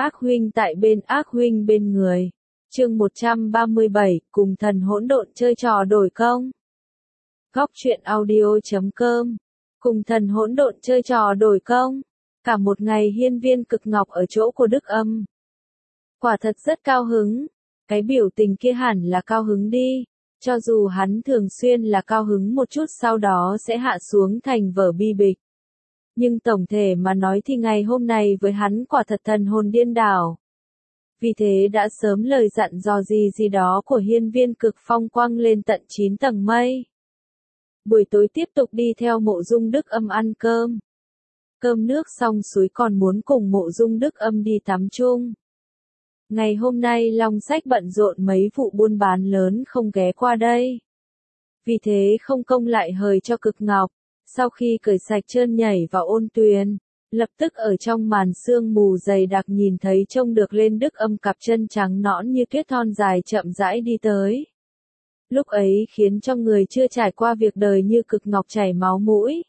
Ác huynh tại bên ác huynh bên người. Chương 137, cùng thần hỗn độn chơi trò đổi công. Góc truyện audio.com. Cùng thần hỗn độn chơi trò đổi công. Cả một ngày hiên viên cực ngọc ở chỗ của Đức Âm. Quả thật rất cao hứng. Cái biểu tình kia hẳn là cao hứng đi. Cho dù hắn thường xuyên là cao hứng một chút sau đó sẽ hạ xuống thành vở bi bịch. Nhưng tổng thể mà nói thì ngày hôm nay với hắn quả thật thần hồn điên đảo. Vì thế đã sớm lời dặn dò gì đó của hiên viên cực phong quang lên tận 9 tầng mây. Buổi tối tiếp tục đi theo mộ dung Đức Âm ăn cơm. Cơm nước xong suối còn muốn cùng mộ dung Đức Âm đi tắm chung. Ngày hôm nay Long Sách bận rộn mấy vụ buôn bán lớn không ghé qua đây. Vì thế không công lại hời cho Cực Ngọc. Sau khi cởi sạch trơn nhảy vào ôn tuyền, lập tức ở trong màn sương mù dày đặc nhìn thấy trông được lên Đức Âm cặp chân trắng nõn như tuyết thon dài chậm rãi đi tới. Lúc ấy khiến cho người chưa trải qua việc đời như Cực Ngọc chảy máu mũi.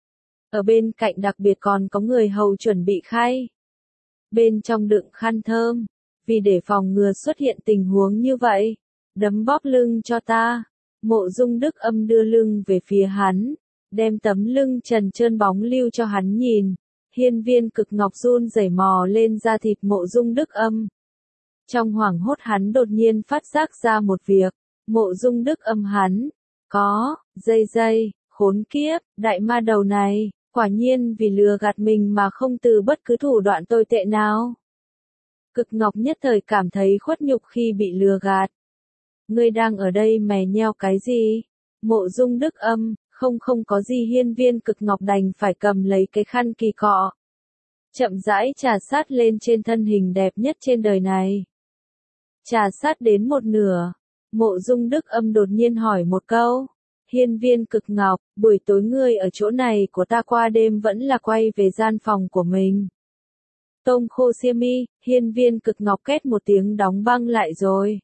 Ở bên cạnh đặc biệt còn có người hầu chuẩn bị khay. Bên trong đựng khăn thơm, vì để phòng ngừa xuất hiện tình huống như vậy. Đấm bóp lưng cho ta. Mộ dung Đức Âm đưa lưng về phía hắn. Đem tấm lưng trần trơn bóng lưu cho hắn nhìn. Hiên viên Cực Ngọc run rẩy mò lên da thịt mộ dung Đức Âm. Trong hoảng hốt hắn đột nhiên phát giác ra một việc. Mộ dung Đức Âm hắn. Có, dây, khốn kiếp, đại ma đầu này. Quả nhiên vì lừa gạt mình mà không từ bất cứ thủ đoạn tồi tệ nào. Cực Ngọc nhất thời cảm thấy khuất nhục khi bị lừa gạt. Ngươi đang ở đây mè nheo cái gì? Mộ dung Đức Âm. Không có gì hiên viên Cực Ngọc đành phải cầm lấy cái khăn kỳ cọ. Chậm rãi trà sát lên trên thân hình đẹp nhất trên đời này. Trà sát đến một nửa. Mộ dung Đức Âm đột nhiên hỏi một câu. Hiên viên Cực Ngọc, buổi tối ngươi ở chỗ này của ta qua đêm vẫn là quay về gian phòng của mình. Tôm khô xiêm y, hiên viên Cực Ngọc két một tiếng đóng băng lại rồi.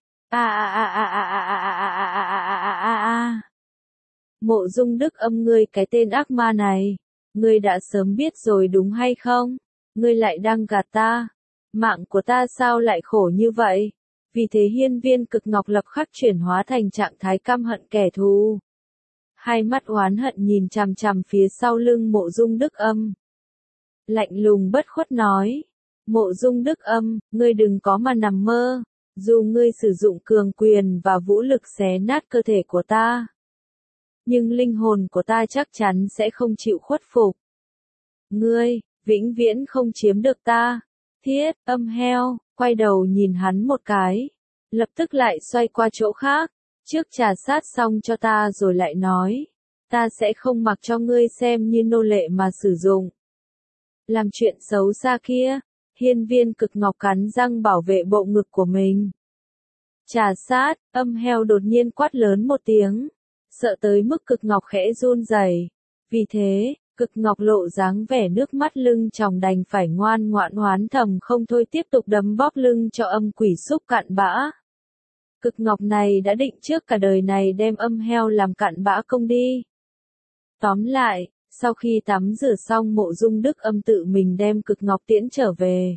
Mộ dung Đức Âm ngươi cái tên ác ma này. Ngươi đã sớm biết rồi đúng hay không? Ngươi lại đang gạt ta. Mạng của ta sao lại khổ như vậy? Vì thế hiên viên Cực Ngọc lập khắc chuyển hóa thành trạng thái căm hận kẻ thù. Hai mắt oán hận nhìn chằm chằm phía sau lưng mộ dung Đức Âm. Lạnh lùng bất khuất nói. Mộ dung Đức Âm, ngươi đừng có mà nằm mơ. Dù ngươi sử dụng cường quyền và vũ lực xé nát cơ thể của ta. Nhưng linh hồn của ta chắc chắn sẽ không chịu khuất phục. Ngươi, vĩnh viễn không chiếm được ta. Thiết, âm heo, quay đầu nhìn hắn một cái. Lập tức lại xoay qua chỗ khác. Trước trà sát xong cho ta rồi lại nói. Ta sẽ không mặc cho ngươi xem như nô lệ mà sử dụng. Làm chuyện xấu xa kia. Hiên viên Cực Ngọc cắn răng bảo vệ bộ ngực của mình. Trà sát, âm heo đột nhiên quát lớn một tiếng. Sợ tới mức Cực Ngọc khẽ run rẩy. Vì thế, Cực Ngọc lộ dáng vẻ nước mắt lưng tròng đành phải ngoan ngoãn oán thầm không thôi tiếp tục đấm bóp lưng cho âm quỷ xúc cặn bã. Cực Ngọc này đã định trước cả đời này đem âm heo làm cặn bã công đi. Tóm lại, sau khi tắm rửa xong mộ dung Đức Âm tự mình đem Cực Ngọc tiễn trở về.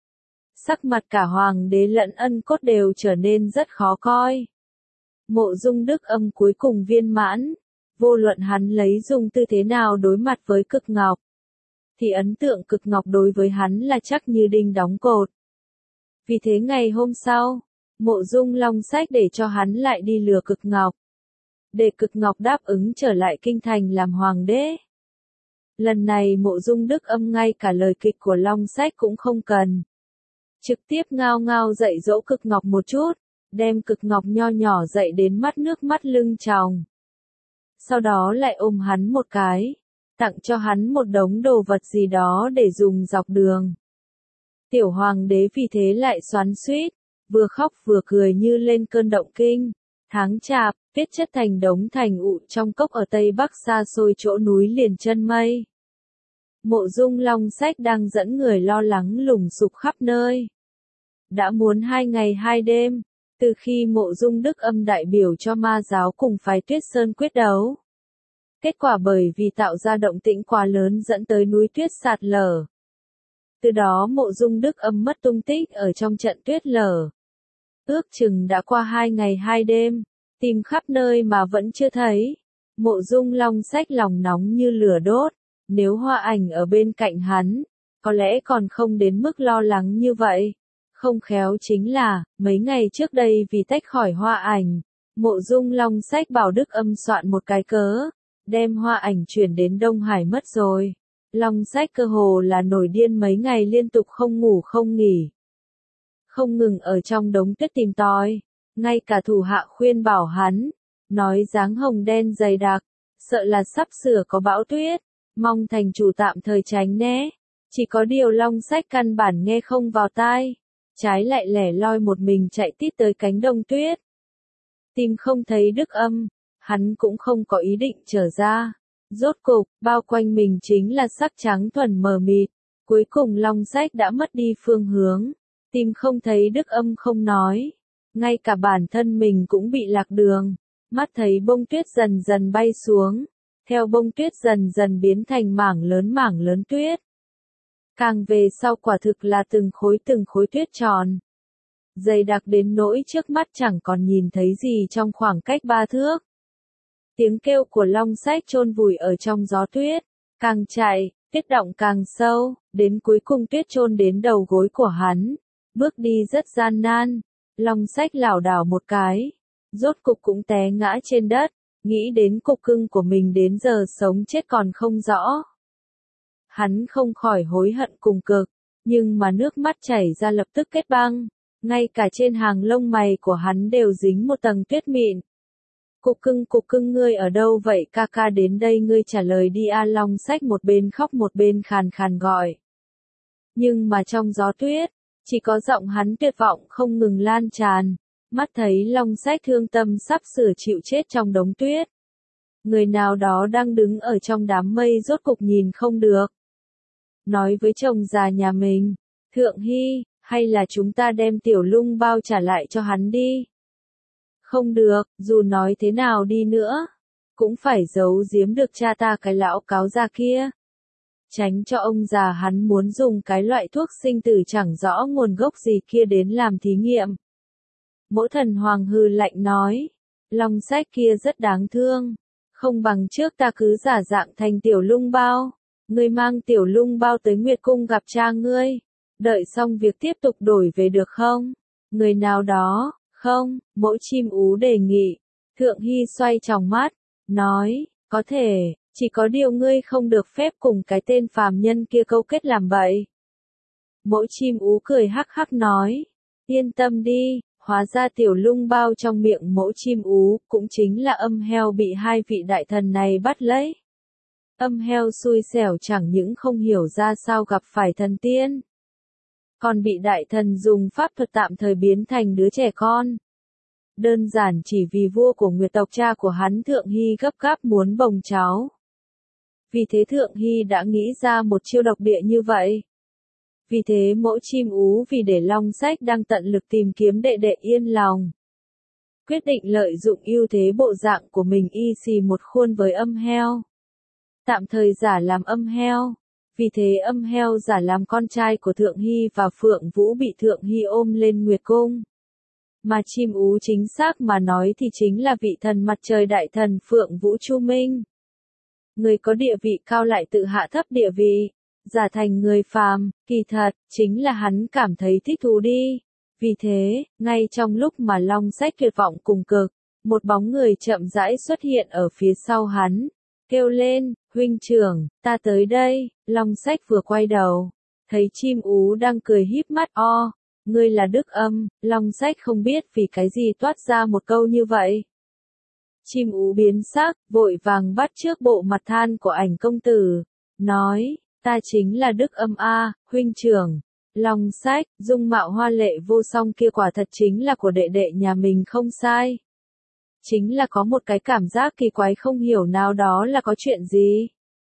Sắc mặt cả hoàng đế lẫn ân cốt đều trở nên rất khó coi. Mộ dung Đức Âm cuối cùng viên mãn, vô luận hắn lấy dùng tư thế nào đối mặt với Cực Ngọc. Thì ấn tượng Cực Ngọc đối với hắn là chắc như đinh đóng cột. Vì thế ngày hôm sau, mộ dung Long Sách để cho hắn lại đi lừa Cực Ngọc. Để Cực Ngọc đáp ứng trở lại kinh thành làm hoàng đế. Lần này mộ dung Đức Âm ngay cả lời kịch của Long Sách cũng không cần. Trực tiếp ngao ngao dạy dỗ Cực Ngọc một chút. Đem Cực Ngọc nho nhỏ dậy đến mắt nước mắt lưng tròng. Sau đó lại ôm hắn một cái. Tặng cho hắn một đống đồ vật gì đó để dùng dọc đường. Tiểu hoàng đế vì thế lại xoắn xuýt. Vừa khóc vừa cười như lên cơn động kinh. Tháng chạp, tuyết chất thành đống thành ụ trong cốc ở Tây Bắc xa xôi chỗ núi liền chân mây. Mộ dung Long Sách đang dẫn người lo lắng lùng sục khắp nơi. Đã muốn 2 ngày 2 đêm. Từ khi mộ dung Đức Âm đại biểu cho ma giáo cùng phái Tuyết Sơn quyết đấu. Kết quả bởi vì tạo ra động tĩnh quá lớn dẫn tới núi tuyết sạt lở. Từ đó Mộ Dung Đức Âm mất tung tích ở trong trận tuyết lở. Ước chừng đã qua 2 ngày 2 đêm, tìm khắp nơi mà vẫn chưa thấy. Mộ Dung Long Sách lòng nóng như lửa đốt, nếu Hoa Ảnh ở bên cạnh hắn, có lẽ còn không đến mức lo lắng như vậy. Không khéo chính là, mấy ngày trước đây vì tách khỏi Hoa Ảnh, Mộ Dung Long Sách bảo Đức Âm soạn một cái cớ, đem Hoa Ảnh chuyển đến Đông Hải mất rồi. Long Sách cơ hồ là nổi điên mấy ngày liên tục không ngủ không nghỉ. Không ngừng ở trong đống tuyết tìm tòi, ngay cả thủ hạ khuyên bảo hắn, nói dáng hồng đen dày đặc, sợ là sắp sửa có bão tuyết, mong thành chủ tạm thời tránh né. Chỉ có điều Long Sách căn bản nghe không vào tai, trái lại lẻ loi một mình chạy tít tới cánh đồng tuyết. Tìm không thấy Đức Âm, hắn cũng không có ý định trở ra. Rốt cục, bao quanh mình chính là sắc trắng thuần mờ mịt. Cuối cùng Long Sách đã mất đi phương hướng. Tìm không thấy Đức Âm không nói. Ngay cả bản thân mình cũng bị lạc đường. Mắt thấy bông tuyết dần dần bay xuống. Theo bông tuyết dần dần biến thành mảng lớn tuyết. Càng về sau quả thực là từng khối tuyết tròn. Dày đặc đến nỗi trước mắt chẳng còn nhìn thấy gì trong khoảng cách 3 thước. Tiếng kêu của Long Sách chôn vùi ở trong gió tuyết, càng chạy, tuyết đọng càng sâu, đến cuối cùng tuyết chôn đến đầu gối của hắn, bước đi rất gian nan. Long Sách lảo đảo một cái, rốt cục cũng té ngã trên đất, nghĩ đến cục cưng của mình đến giờ sống chết còn không rõ. Hắn không khỏi hối hận cùng cực, nhưng mà nước mắt chảy ra lập tức kết băng, ngay cả trên hàng lông mày của hắn đều dính một tầng tuyết mịn. Cục cưng ngươi ở đâu vậy ca ca, đến đây ngươi trả lời đi a. Long Sách một bên khóc một bên khàn khàn gọi. Nhưng mà trong gió tuyết, chỉ có giọng hắn tuyệt vọng không ngừng lan tràn, mắt thấy Long Sách thương tâm sắp sửa chịu chết trong đống tuyết. Người nào đó đang đứng ở trong đám mây rốt cục nhìn không được. Nói với chồng già nhà mình, Thượng Hy, hay là chúng ta đem Tiểu Lung Bao trả lại cho hắn đi. Không được, dù nói thế nào đi nữa, cũng phải giấu giếm được cha ta cái lão cáo già kia. Tránh cho ông già hắn muốn dùng cái loại thuốc sinh tử chẳng rõ nguồn gốc gì kia đến làm thí nghiệm. Mỗ Thần Hoàng hừ lạnh nói, Long Sách kia rất đáng thương, không bằng trước ta cứ giả dạng thành Tiểu Lung Bao, ngươi mang Tiểu Lung Bao tới Nguyệt Cung gặp cha ngươi, đợi xong việc tiếp tục đổi về được không? Người nào đó, không, Mỗ Chim Ú đề nghị. Thượng Hy xoay tròng mắt, nói, có thể, chỉ có điều ngươi không được phép cùng cái tên phàm nhân kia câu kết làm bậy. Mỗ Chim Ú cười hắc hắc nói, yên tâm đi, hóa ra Tiểu Lung Bao trong miệng Mỗ Chim Ú cũng chính là âm heo bị hai vị đại thần này bắt lấy. Âm heo xui xẻo chẳng những không hiểu ra sao gặp phải thần tiên, còn bị đại thần dùng pháp thuật tạm thời biến thành đứa trẻ con. Đơn giản chỉ vì vua của Nguyệt tộc cha của hắn Thượng Hy gấp gáp muốn bồng cháu. Vì thế Thượng Hy đã nghĩ ra một chiêu độc địa như vậy. Vì thế Mỗ Chim Ú vì để Long Sách đang tận lực tìm kiếm đệ đệ yên lòng, quyết định lợi dụng ưu thế bộ dạng của mình y xì một khuôn với âm heo. Tạm thời giả làm âm heo. Vì thế âm heo giả làm con trai của Thượng Hy và Phượng Vũ bị Thượng Hy ôm lên Nguyệt Cung. Mà Chim Ú chính xác mà nói thì chính là vị thần mặt trời đại thần Phượng Vũ Chu Minh. Người có địa vị cao lại tự hạ thấp địa vị, giả thành người phàm, kỳ thật, chính là hắn cảm thấy thích thú đi. Vì thế, ngay trong lúc mà Long Sách tuyệt vọng cùng cực, một bóng người chậm rãi xuất hiện ở phía sau hắn, kêu lên, huynh trưởng, ta tới đây. Long Sách vừa quay đầu, thấy Chim Ú đang cười híp mắt ngươi là Đức Âm. Long Sách không biết vì cái gì toát ra một câu như vậy. Chim Ú biến sắc, vội vàng bắt chước bộ mặt than của Ảnh công tử, nói, ta chính là Đức Âm a, huynh trưởng. Long Sách, dung mạo hoa lệ vô song kia quả thật chính là của đệ đệ nhà mình không sai. Chính là có một cái cảm giác kỳ quái không hiểu nào đó là có chuyện gì.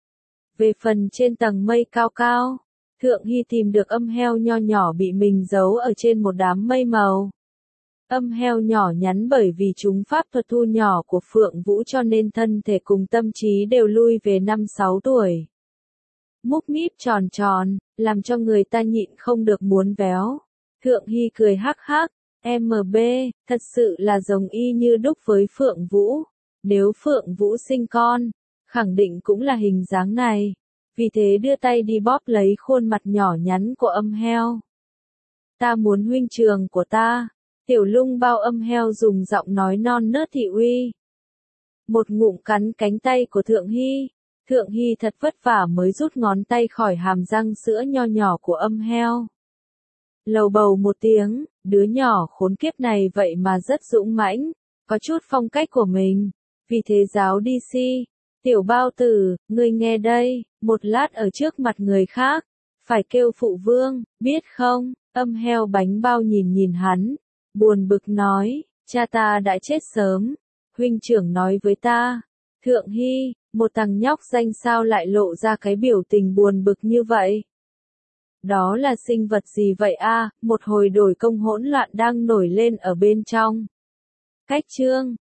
Về phần trên tầng mây cao cao, Thượng Hy tìm được âm heo nho nhỏ bị mình giấu ở trên một đám mây màu. Âm heo nhỏ nhắn bởi vì chúng pháp thuật thu nhỏ của Phượng Vũ cho nên thân thể cùng tâm trí đều lui về 5-6 tuổi. múc míp tròn tròn, làm cho người ta nhịn không được muốn véo. Thượng Hy cười hắc hắc, MB, thật sự là giống y như đúc với Phượng Vũ. Nếu Phượng Vũ sinh con, khẳng định cũng là hình dáng này. Vì thế đưa tay đi bóp lấy khuôn mặt nhỏ nhắn của âm heo. Ta muốn huynh trường của ta. Tiểu Lung bao âm heo dùng giọng nói non nớt thị uy. Một ngụm cắn cánh tay của Thượng Hy. Thượng Hy thật vất vả mới rút ngón tay khỏi hàm răng sữa nho nhỏ của âm heo. Lầu bầu một tiếng, đứa nhỏ khốn kiếp này vậy mà rất dũng mãnh, có chút phong cách của mình. Vì thế giáo đi si. Tiểu bao tử, ngươi nghe đây, một lát ở trước mặt người khác, phải kêu phụ vương, biết không? Âm heo bánh bao nhìn nhìn hắn, buồn bực nói, cha ta đã chết sớm, huynh trưởng nói với ta. Thượng Hy, một thằng nhóc danh sao lại lộ ra cái biểu tình buồn bực như vậy? Đó là sinh vật gì vậy a? Một hồi đổi công hỗn loạn đang nổi lên ở bên trong. Cách chương